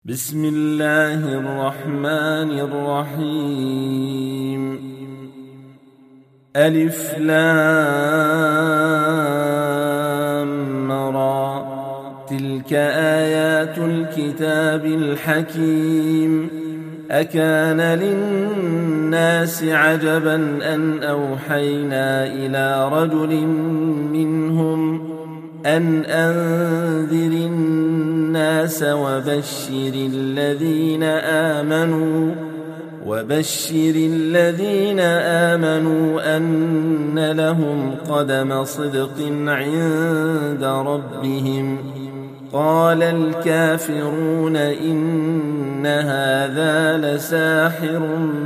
بسم الله الرحمن الرحيم. ألف لام را، تلك آيات الكتاب الحكيم. أكان للناس عجبا أن أوحينا إلى رجل منهم أن أنذر الناس وبشر الذين آمنوا أن لهم قدم صدق عند ربهم. قال الكافرون إن هذا لساحر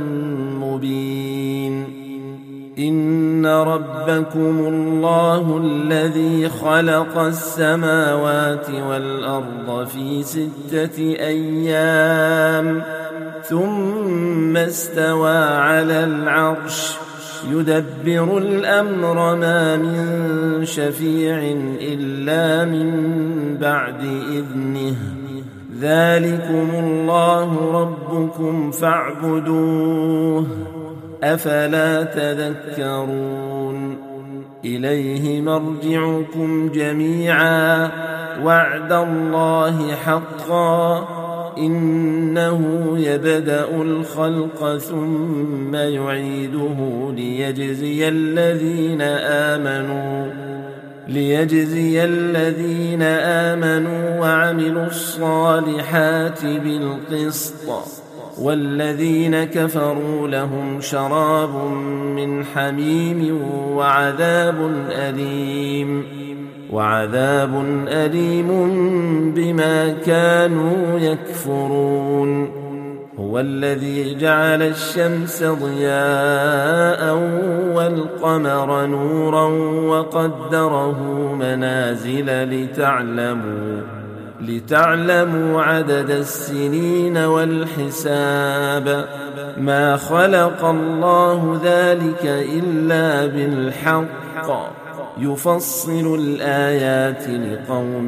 مبين. إن ربكم الله الذي خلق السماوات والأرض في 6 أيام ثم استوى على العرش يدبر الأمر ما من شفيع إلا من بعد إذنه. ذلكم الله ربكم فاعبدوه أفلا تذكرون. إليه مرجعكم جميعا وعد الله حقا إنه يبدأ الخلق ثم يعيده ليجزي الذين آمنوا وعملوا الصالحات بالقسط، والذين كفروا لهم شراب من حميم وعذاب أليم بما كانوا يكفرون. هو الذي جعل الشمس ضياء والقمر نورا وقدره منازل لتعلموا عدد السنين والحساب. ما خلق الله ذلك إلا بالحق يفصل الآيات لقوم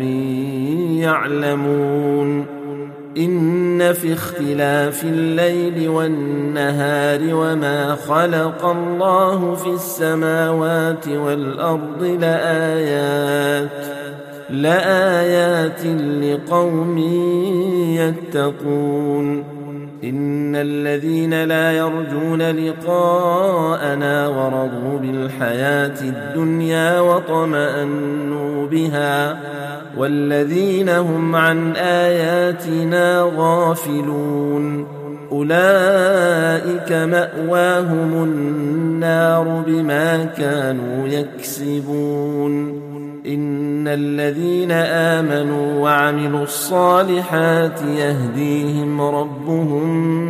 يعلمون. إن في اختلاف الليل والنهار وما خلق الله في السماوات والأرض لآيات لقوم يتقون. إن الذين لا يرجون لقاءنا ورضوا بالحياة الدنيا وطمأنوا بها والذين هم عن آياتنا غافلون أولئك مأواهم النار بما كانوا يكسبون. إن الذين آمنوا وعملوا الصالحات يهديهم ربهم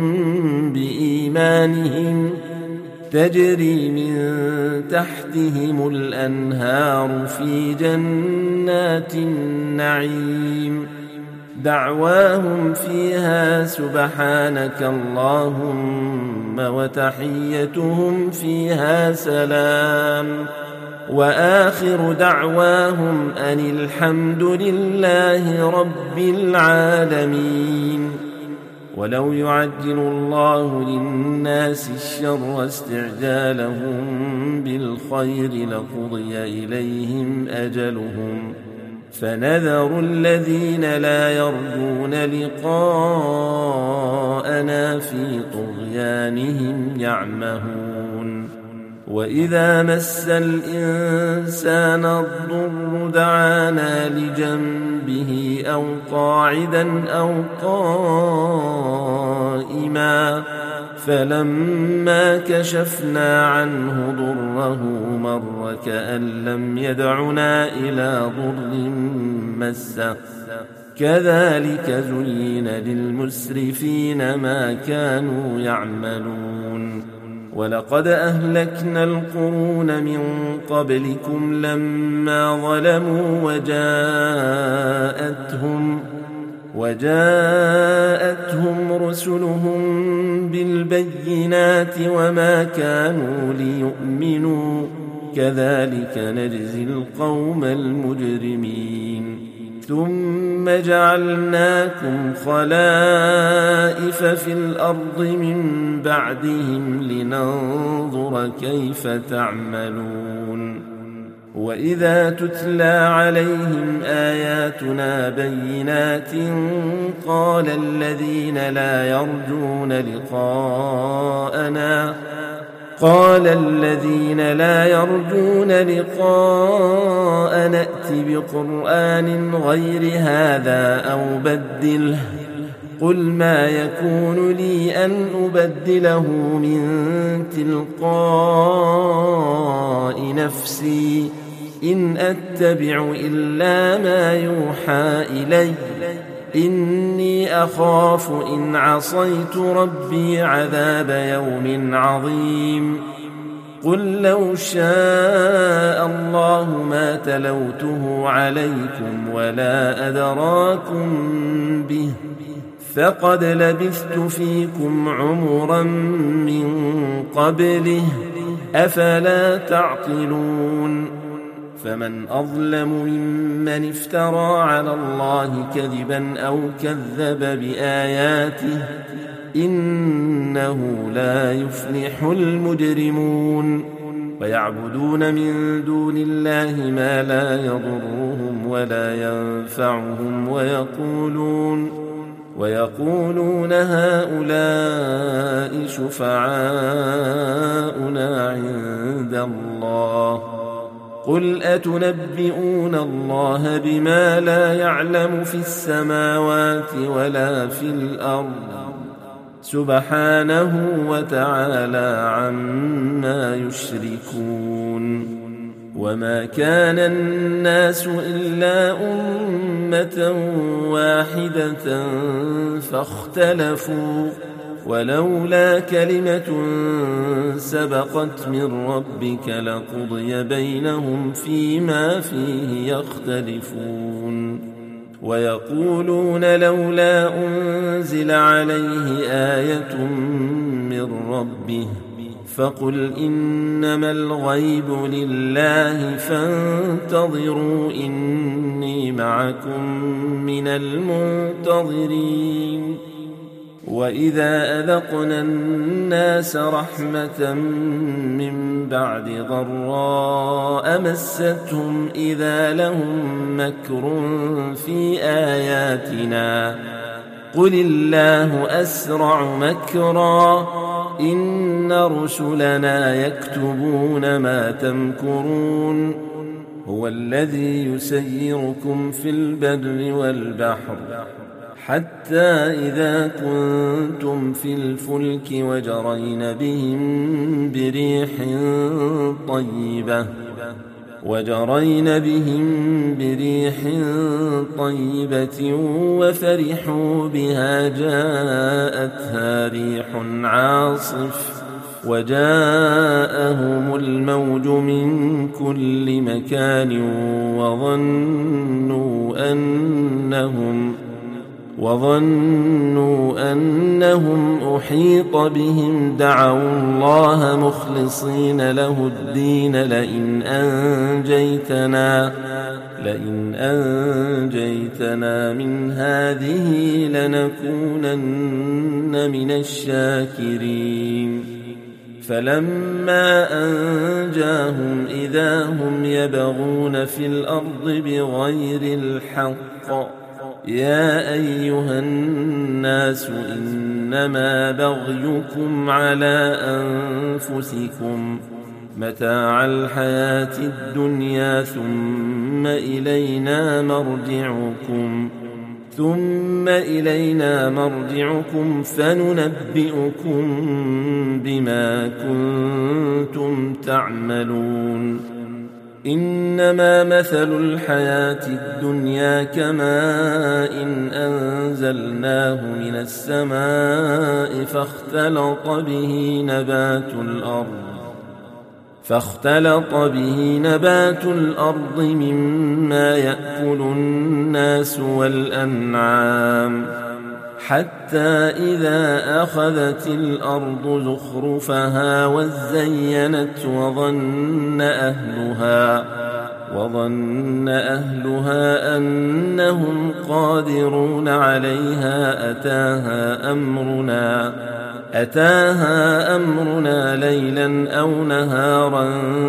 بإيمانهم تجري من تحتهم الأنهار في جنات النعيم. دعواهم فيها سبحانك اللهم وتحيتهم فيها سلام وآخر دعواهم أن الحمد لله رب العالمين. ولو يعجل الله للناس الشر استعجالهم بالخير لقضي إليهم أجلهم فنذر الذين لا يرجون لقاءنا في طغيانهم يعمهون. وإذا مس الإنسان الضر دعانا لجنبه أو قاعدا أو قائما فلما كشفنا عنه ضره مر كأن لم يدعنا إلى ضر مسه. كذلك زين للمسرفين ما كانوا يعملون. ولقد أهلكنا القرون من قبلكم لما ظلموا وجاءتهم رسلهم بالبينات وما كانوا ليؤمنوا كذلك نجزي القوم المجرمين. ثم جعلناكم خلائف في الأرض من بعدهم لننظر كيف تعملون وإذا تتلى عليهم آياتنا بينات قال الذين لا يرجون لقاءنا ائت بقرآن غير هذا أو بدله قل ما يكون لي أن أبدله من تلقاء نفسي إن أتبع إلا ما يوحى إلي إني أخاف إن عصيت ربي عذاب يوم عظيم قل لو شاء الله ما تلوته عليكم ولا أدراكم به فقد لبثت فيكم عمرا من قبله أفلا تعقلون فمن أظلم ممن افترى على الله كذبا أو كذب بآياته إنه لا يفلح المجرمون ويعبدون من دون الله ما لا يضرهم ولا ينفعهم ويقولون هؤلاء شفعاؤنا عند الله قل أتنبئون الله بما لا يعلم في السماوات ولا في الأرض سبحانه وتعالى عما يشركون وما كان الناس إلا أمة واحدة فاختلفوا ولولا كلمة سبقت من ربك لقضي بينهم فيما فيه يختلفون ويقولون لولا أنزل عليه آية من ربه فقل إنما الغيب لله فانتظروا إني معكم من المنتظرين وإذا أذقنا الناس رحمة من بعد ضراء مستهم إذا لهم مكر في آياتنا قل الله أسرع مكرا إن رسلنا يكتبون ما تمكرون هو الذي يسيركم في البر والبحر حتى إذا كنتم في الفلك وجرين بهم بريح طيبة وفرحوا بها جاءتها ريح عاصف وجاءهم الموج من كل مكان وظنوا أنهم أحيط بهم دعوا الله مخلصين له الدين لئن أنجيتنا من هذه لنكونن من الشاكرين فلما أنجاهم إذا هم يبغون في الأرض بغير الحق يا أيها الناس إنما بغيكم على أنفسكم متاع الحياة الدنيا ثم إلينا مرجعكم فننبئكم بما كنتم تعملون إنما مثل الحياة الدنيا كماء أنزلناه من السماء فاختلط به نبات الأرض مما يأكل الناس والأنعام حتى إذا أخذت الأرض زخرفها وزينت وظن أهلها أنهم قادرون عليها أتاها أمرنا ليلا أو نهارا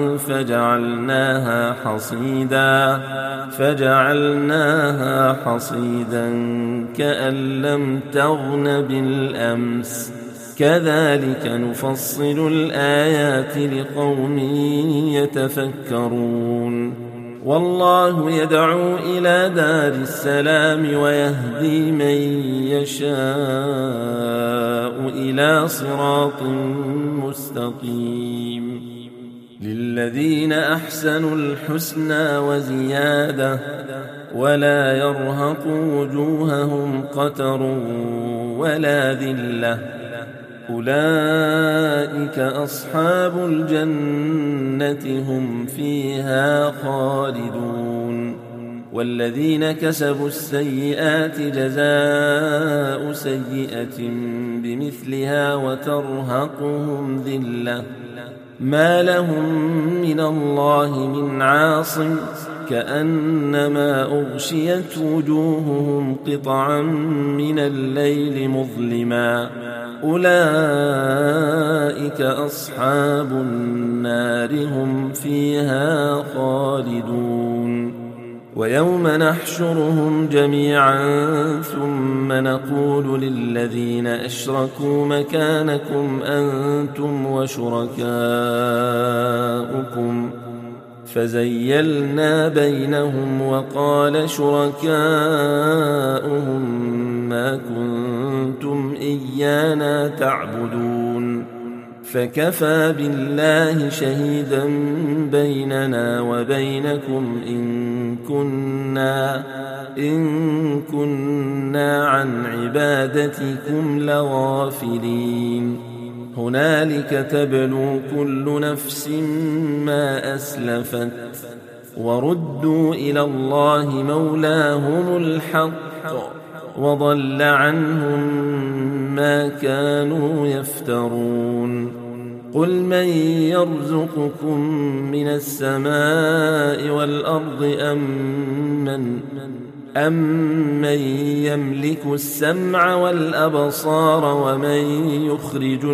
فجعلناها حصيدا كأن لم تغن بالأمس كذلك نفصل الآيات لقوم يتفكرون والله يدعو إلى دار السلام ويهدي من يشاء إلى صراط مستقيم للذين أحسنوا الحسنى وزيادة ولا يرهق وجوههم قتر ولا ذلة أولئك أصحاب الجنة هم فيها خالدون والذين كسبوا السيئات جزاء سيئة بمثلها وترهقهم ذلة ما لهم من الله من عاصم كأنما أغشيت وجوههم قطعا من الليل مظلما أولئك أصحاب النار هم فيها خالدون ويوم نحشرهم جميعا ثم نقول للذين أشركوا مكانكم أنتم وشركاؤكم فزيلنا بينهم وقال شركاؤهم ما كنتم إيانا تعبدون فكفى بالله شهيدا بيننا وبينكم إن كنا عن عبادتكم لغافلين هنالك تبلو كل نفس ما أسلفت وردوا إلى الله مولاهم الحق وضل عنهم ما كانوا يفترون قل من يرزقكم من السماء والأرض أمن يملك السمع والأبصار ومن يخرج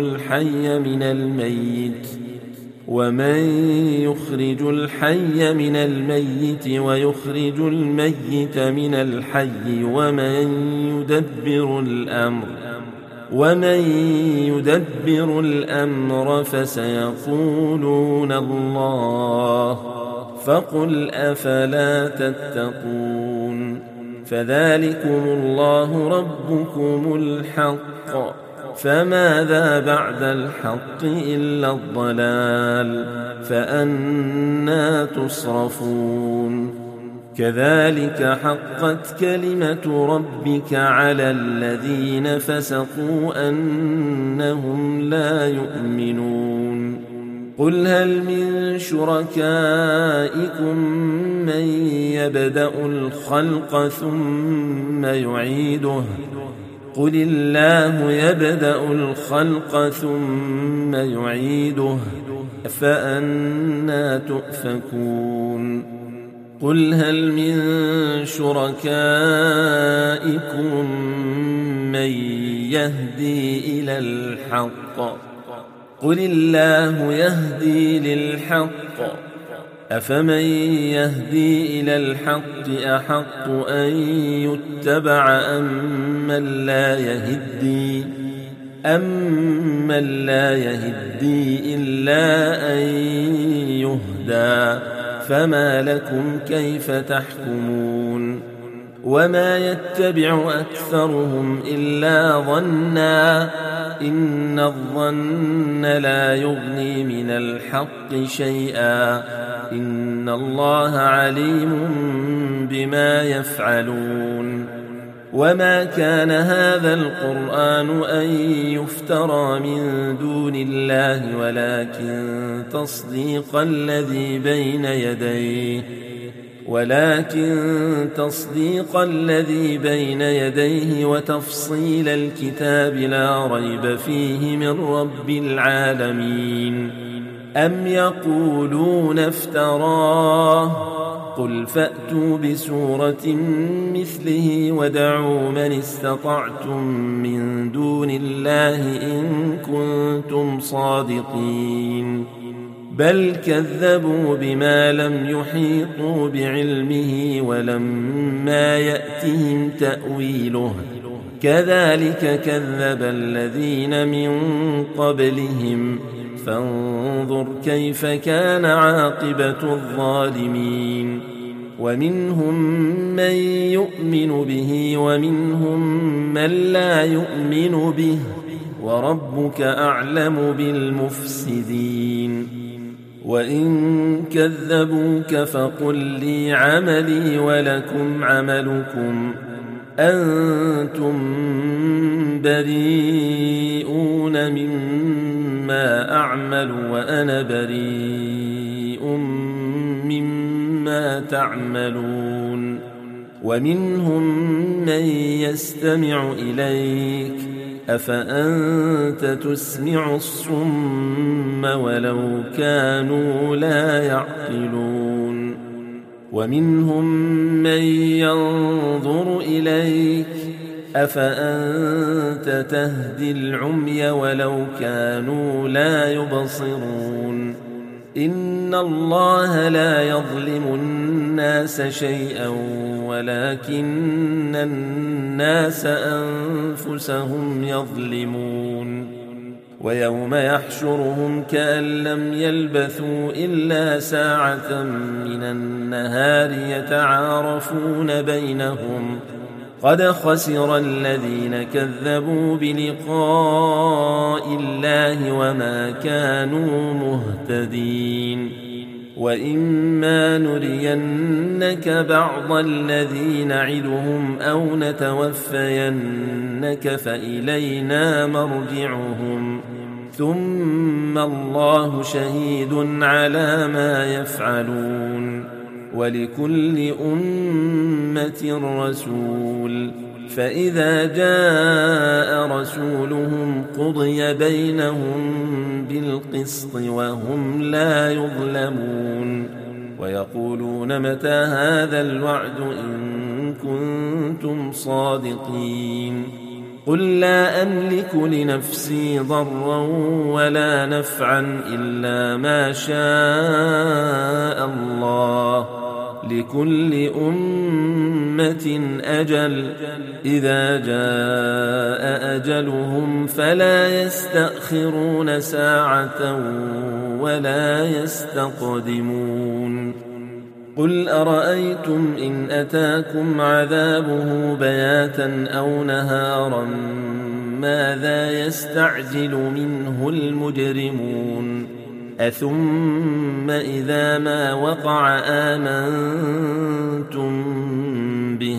الحي من الميت ويخرج الميت من الحي ومن يدبر الأمر فسيقولون الله فقل أفلا تتقون فذلكم الله ربكم الحق فماذا بعد الحق إلا الضلال فأنى تصرفون كذلك حقت كلمة ربك على الذين فسقوا أنهم لا يؤمنون قل هل من شركائكم من يبدأ الخلق ثم يعيده قل الله يبدأ الخلق ثم يعيده فأنى تؤفكون قل هل من شركائكم من يهدي إلى الحق قل الله يهدي للحق أفمن يهدي إلى الحق أحق أن يتبع أمن لا يهدي إلا أن يهدى فما لكم كيف تحكمون وما يتبع أكثرهم إلا ظنا إن الظن لا يغني من الحق شيئا إن الله عليم بما يفعلون وما كان هذا القرآن أن يفترى من دون الله ولكن تصديق الذي بين يديه وتفصيل الكتاب لا ريب فيه من رب العالمين أم يقولون افتراه قل فأتوا بسورة مثله ودعوا من استطعتم من دون الله إن كنتم صادقين بل كذبوا بما لم يحيطوا بعلمه ولما يأتهم تأويله كذلك كذب الذين من قبلهم فانظر كيف كان عاقبة الظالمين ومنهم من يؤمن به ومنهم من لا يؤمن به وربك أعلم بالمفسدين وإن كذبوك فقل لي عملي ولكم عملكم أنتم بريئون مما أعمل وأنا بريء مما تعملون ومنهم من يستمع إليك أفأنت تسمع الصم ولو كانوا لا يعقلون ومنهم من ينظر إليك أفأنت تهدي العمي ولو كانوا لا يبصرون إن الله لا يظلم الناس شيئا ولكن الناس أنفسهم يظلمون ويوم يحشرهم كأن لم يلبثوا إلا ساعة من النهار يتعارفون بينهم قد خسر الذين كذبوا بلقاء الله وما كانوا مهتدين وإما نرينك بعض الذي نعدهم أو نتوفينك فإلينا مرجعهم ثم الله شهيد على ما يفعلون ولكل أمة رسول فإذا جاء رسولهم قضي بينهم بالقسط وهم لا يظلمون ويقولون متى هذا الوعد إن كنتم صادقين قل لا أملك لنفسي ضرا ولا نفعا إلا ما شاء الله لكل أمة أجل إذا جاء أجلهم فلا يستأخرون ساعة ولا يستقدمون قل أرأيتم إن أتاكم عذابه بياتا أو نهارا ماذا يستعجل منه المجرمون أثم إذا ما وقع آمنتم به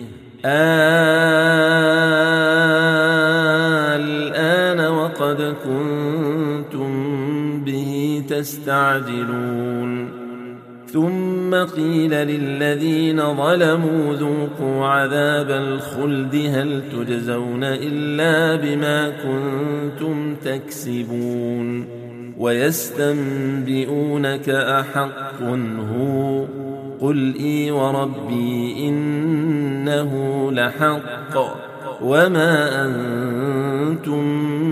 الآن وقد كنتم به تستعجلون ثم قيل للذين ظلموا ذوقوا عذاب الخلد هل تجزون إلا بما كنتم تكسبون ويستنبئونك أحق هو قل إي وربي إنه لحق وما أنتم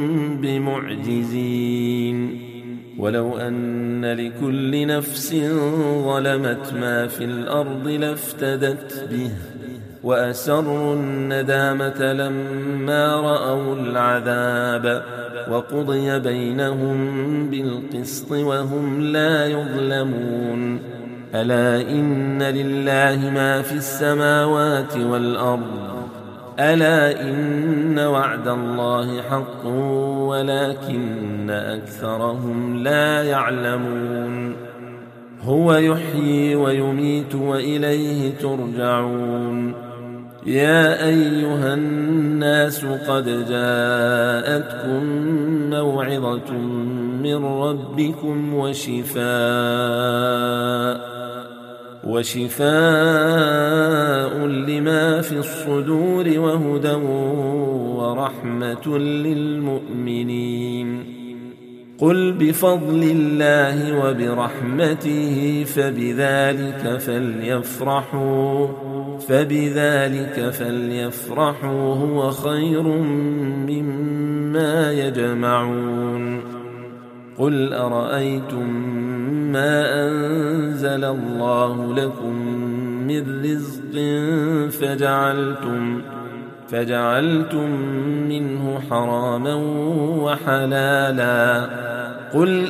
بمعجزين ولو أن لكل نفس ظلمت ما في الأرض لافتدت به وأسروا الندامة لما رأوا العذاب وقضي بينهم بالقسط وهم لا يظلمون ألا إن لله ما في السماوات والأرض ألا إن وعد الله حق ولكن أكثرهم لا يعلمون هو يحيي ويميت وإليه ترجعون يا أيها الناس قد جاءتكم موعظة من ربكم وشفاء لما في الصدور وهدى ورحمة للمؤمنين قل بفضل الله وبرحمته فبذلك فليفرحوا هو خير مما يجمعون. قل أرأيتم ما أنزل الله لكم من رزق فجعلتم منه حراما وحلالا، قل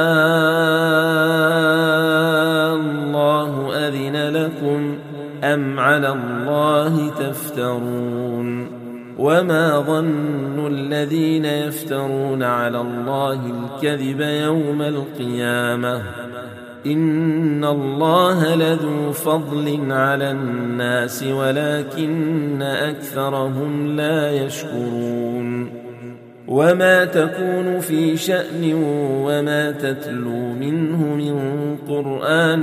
الله أذن لكم أم على الله تفترون؟ وما ظن الذين يفترون على الله الكذب يوم القيامة؟ إن الله لذو فضل على الناس ولكن أكثرهم لا يشكرون. وما تكون في شأن وما تتلو منه من قرآن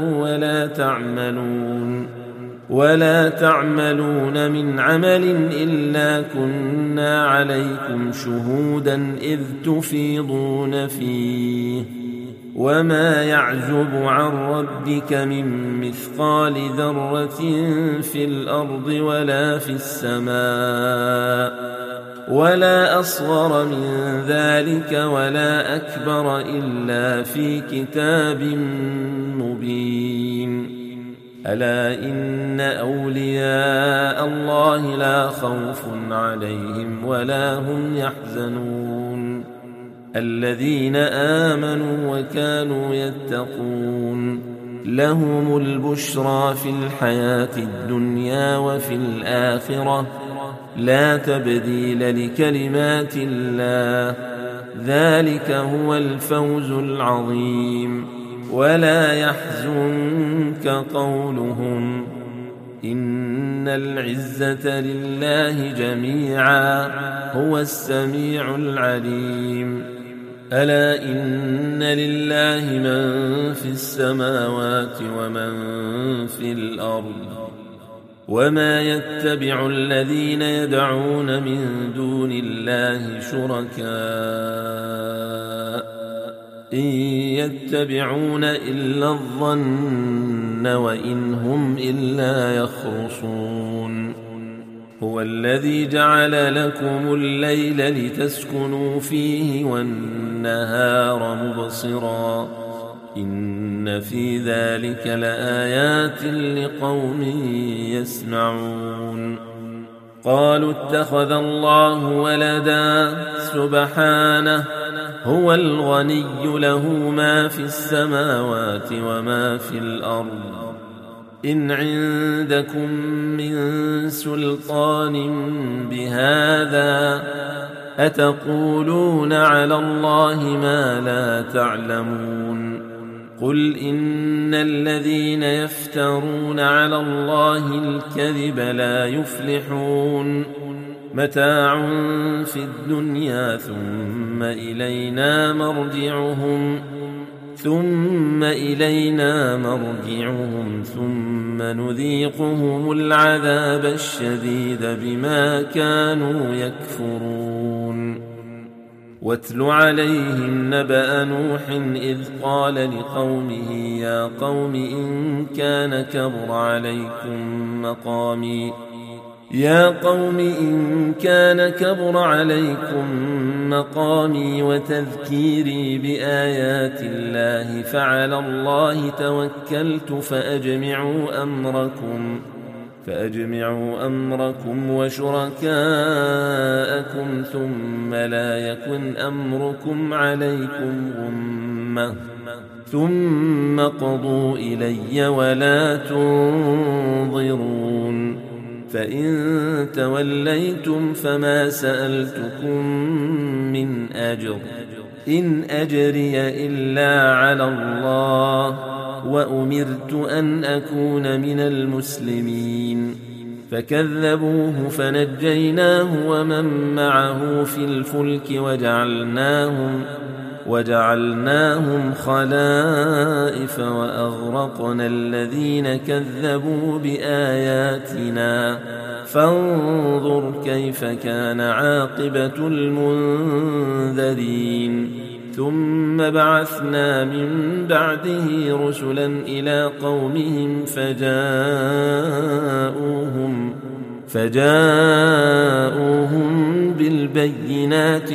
ولا تعملون من عمل إلا كنا عليكم شهودا إذ تفيضون فيه. وما يعزب عن ربك من مثقال ذرة في الأرض ولا في السماء ولا أصغر من ذلك ولا أكبر إلا في كتاب مبين. ألا إن أولياء الله لا خوف عليهم ولا هم يحزنون، الذين آمنوا وكانوا يتقون. لهم البشرى في الحياة الدنيا وفي الآخرة لا تبديل لكلمات الله، ذلك هو الفوز العظيم. ولا يحزنك قولهم إن العزة لله جميعا هو السميع العليم. ألا إن لله من في السماوات ومن في الأرض، وما يتبع الذين يدعون من دون الله شركاء إن يتبعون إلا الظن وإن هم إلا يخرصون. هو الذي جعل لكم الليل لتسكنوا فيه والنهار مبصرا، إن في ذلك لآيات لقوم يسمعون. قالوا اتخذ الله ولدا سبحانه هو الغني له ما في السماوات وما في الأرض، إن عندكم من سلطان بهذا أتقولون على الله ما لا تعلمون. قل إن الذين يفترون على الله الكذب لا يفلحون، متاع في الدنيا ثم إلينا مرجعهم ثم نذيقهم العذاب الشديد بما كانوا يكفرون. واتل عليهم نبأ نوح إذ قال لقومه يا قوم إن كان كبر عليكم مقامي وتذكيري بآيات الله فعلى الله توكلت فأجمعوا أمركم وشركاءكم ثم لا يكن أمركم عليكم غمة ثم قضوا إلي ولا تنظرون. فإن توليتم فما سألتكم من أجر إن أجري إلا على الله وأمرت أن أكون من المسلمين. فكذبوه فنجيناه ومن معه في الفلك وجعلناهم خلائف وأغرقنا الذين كذبوا بآياتنا فانظر كيف كان عاقبة المنذرين. ثم بعثنا من بعده رسلا إلى قومهم فجاءوهم بالبينات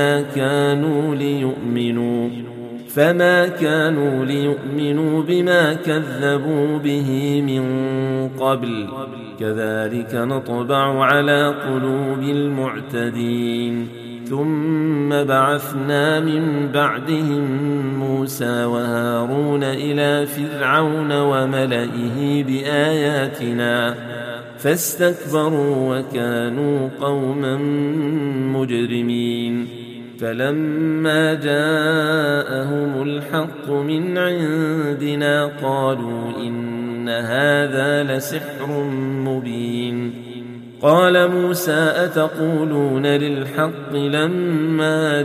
فما كانوا ليؤمنوا بما كذبوا به من قبل كذلك نطبع على قلوب المعتدين ثم بعثنا من بعدهم موسى وهارون إلى فرعون وملئه بآياتنا فاستكبروا وكانوا قوما مجرمين فلما جاءهم الحق من عندنا قالوا إن هذا لسحر مبين قال موسى أتقولون للحق لما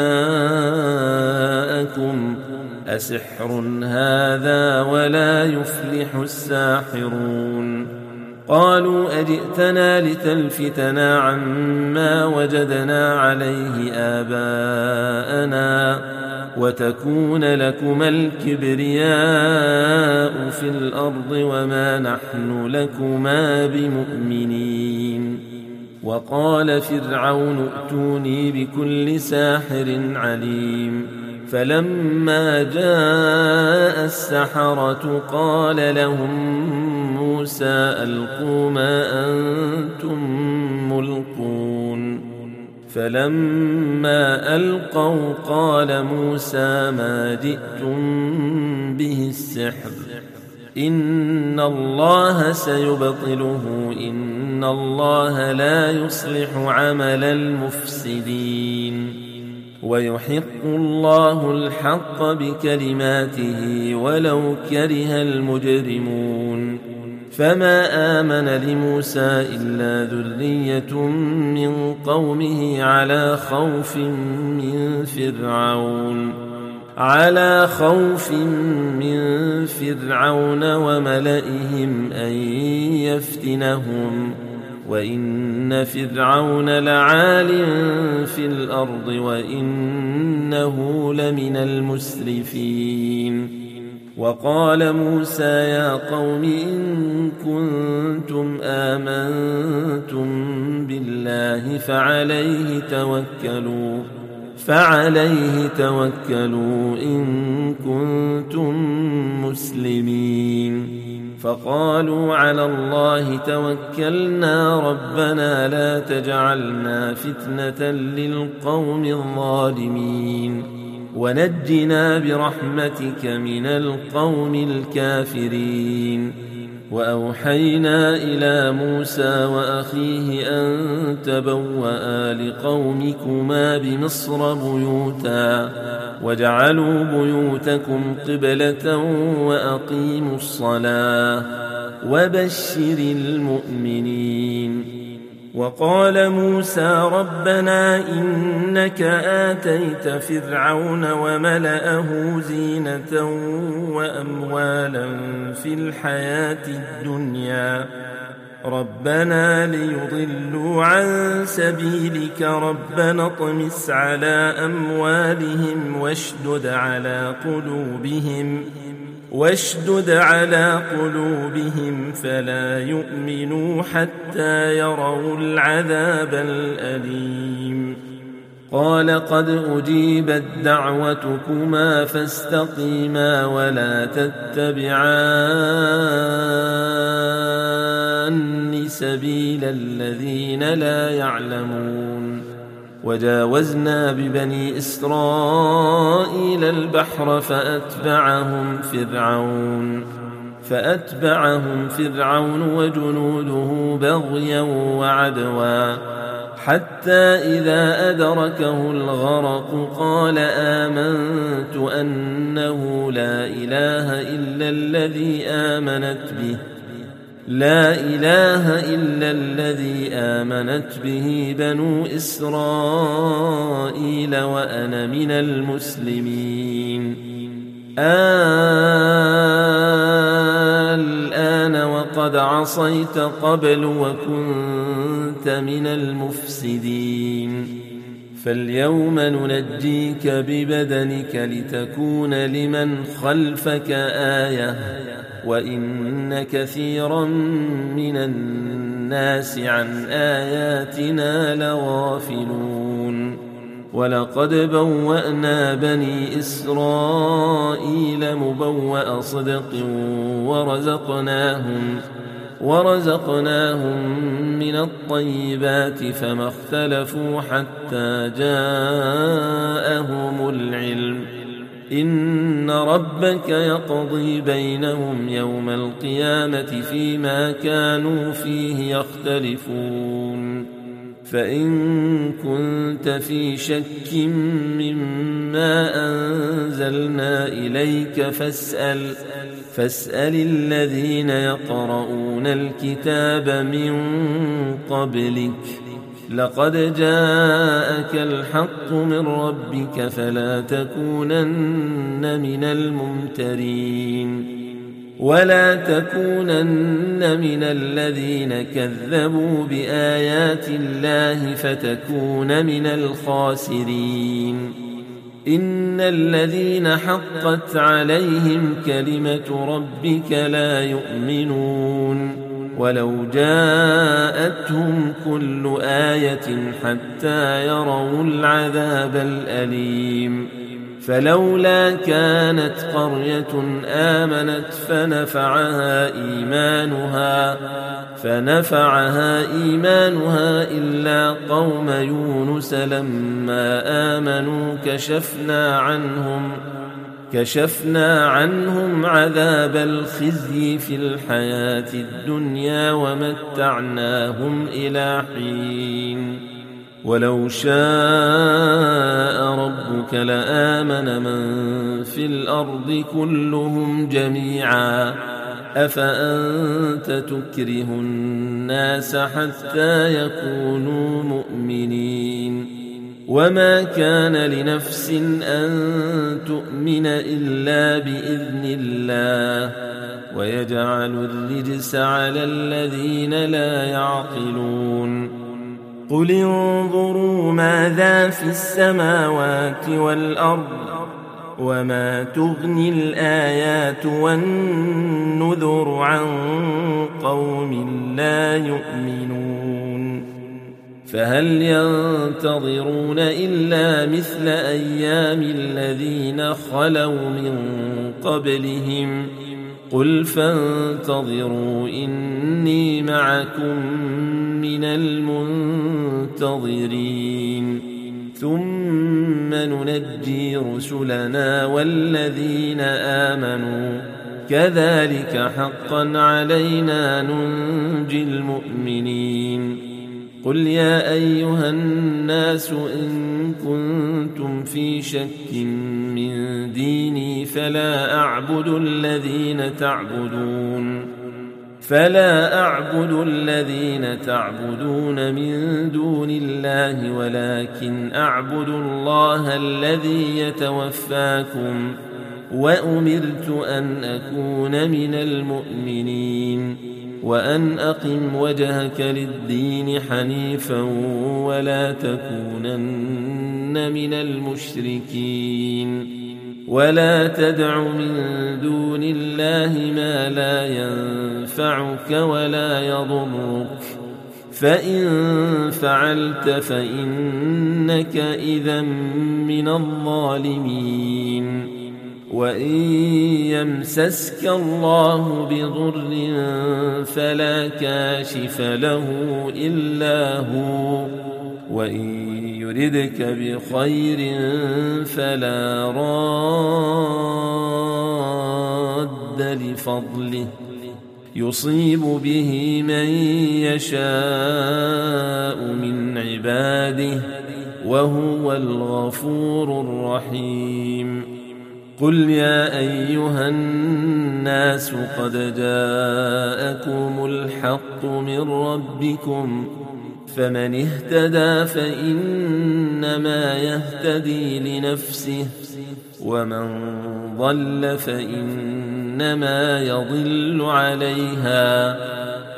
جاءكم أسحر هذا ولا يفلح الساحرون قالوا أجئتنا لتلفتنا عما وجدنا عليه آباءنا وتكون لكما الكبرياء في الأرض وما نحن لكما بمؤمنين وقال فرعون ائتوني بكل ساحر عليم فلما جاء السحرة قال لهم موسى ألقوا ما أنتم ملقون فلما ألقوا قال موسى ما جئتم به السحر إن الله سيبطله إن الله لا يصلح عمل المفسدين ويحق الله الحق بكلماته ولو كره المجرمون فما آمن لموسى إلا ذرية من قومه على خوف من فرعون وملئهم أن يفتنهم وإن فرعون لعال في الأرض وإنه لمن المسرفين وقال موسى يا قوم إن كنتم آمنتم بالله فعليه توكلوا إن كنتم مسلمين فقالوا على الله توكلنا ربنا لا تجعلنا فتنة للقوم الظالمين ونجنا برحمتك من القوم الكافرين وأوحينا إلى موسى وأخيه أن تبوأ لقومكما بمصر بيوتا واجعلوا بيوتكم قبلة وأقيموا الصلاة وبشر المؤمنين وقال موسى ربنا إنك آتيت فرعون وملأه زينة وأموالا في الحياة الدنيا ربنا ليضلوا عن سبيلك ربنا اطمس على أموالهم واشدد على قلوبهم فلا يؤمنوا حتى يروا العذاب الأليم قال قد أجيبت دعوتكما فاستقيما ولا تتبعان سبيل الذين لا يعلمون وجاوزنا ببني إسرائيل البحر فأتبعهم فرعون وجنوده بغيا وعدوا حتى إذا أدركه الغرق قال آمنت أنه لا إله إلا الذي آمنت به بنو إسرائيل وأنا من المسلمين الآن وقد عصيت قبل وكنت من المفسدين فاليوم ننجيك ببدنك لتكون لمن خلفك آية وإن كثيرا من الناس عن آياتنا لغافلون ولقد بوأنا بني إسرائيل مبوأ صدق ورزقناهم من الطيبات فما اختلفوا حتى جاءهم العلم إن ربك يقضي بينهم يوم القيامة فيما كانوا فيه يختلفون فإن كنت في شك مما أنزلنا إليك فاسأل الذين يقرؤون الكتاب من قبلك لقد جاءك الحق من ربك فلا تكونن من الممترين ولا تكونن من الذين كذبوا بآيات الله فتكون من الخاسرين إن الذين حقت عليهم كلمة ربك لا يؤمنون ولو جاءتهم كل آية حتى يروا العذاب الأليم فلولا كانت قرية آمنت فنفعها إيمانها إلا قوم يونس لما آمنوا كشفنا عنهم عذاب الخزي في الحياة الدنيا ومتعناهم إلى حين ولو شاء ربك لآمن من في الأرض كلهم جميعا أفأنت تكره الناس حتى يكونوا مؤمنين وما كان لنفس أن تؤمن إلا بإذن الله ويجعل الرجس على الذين لا يعقلون قل انظروا ماذا في السماوات والأرض وما تغني الآيات والنذر عن قوم لا يؤمنون فهل ينتظرون إلا مثل أيام الذين خلوا من قبلهم قل فانتظروا إني معكم من المنتظرين ثم ننجي رسلنا والذين آمنوا كذلك حقا علينا ننجي المؤمنين قل يا أيها الناس إن كنتم في شك من ديني فلا أعبد الذين تعبدون من دون الله ولكن أعبد الله الذي يتوفاكم وأمرت أن أكون من المؤمنين وأن أقم وجهك للدين حنيفا ولا تكونن من المشركين ولا تدع من دون الله ما لا ينفعك ولا يضرك فإن فعلت فإنك إذا من الظالمين وإن يمسسك الله بضر فلا كاشف له إلا هو وإن يردك بخير فلا راد لفضله يصيب به من يشاء من عباده وهو الغفور الرحيم قل يا أيها الناس قد جاءكم الحق من ربكم فمن اهتدى فإنما يهتدي لنفسه ومن ضل فإنما يضل عليها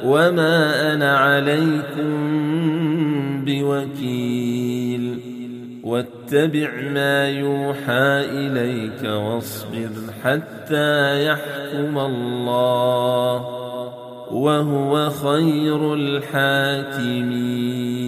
وما أنا عليكم بوكيل واتبع ما يوحى إليك واصبر حتى يحكم الله وهو خير الحاكمين.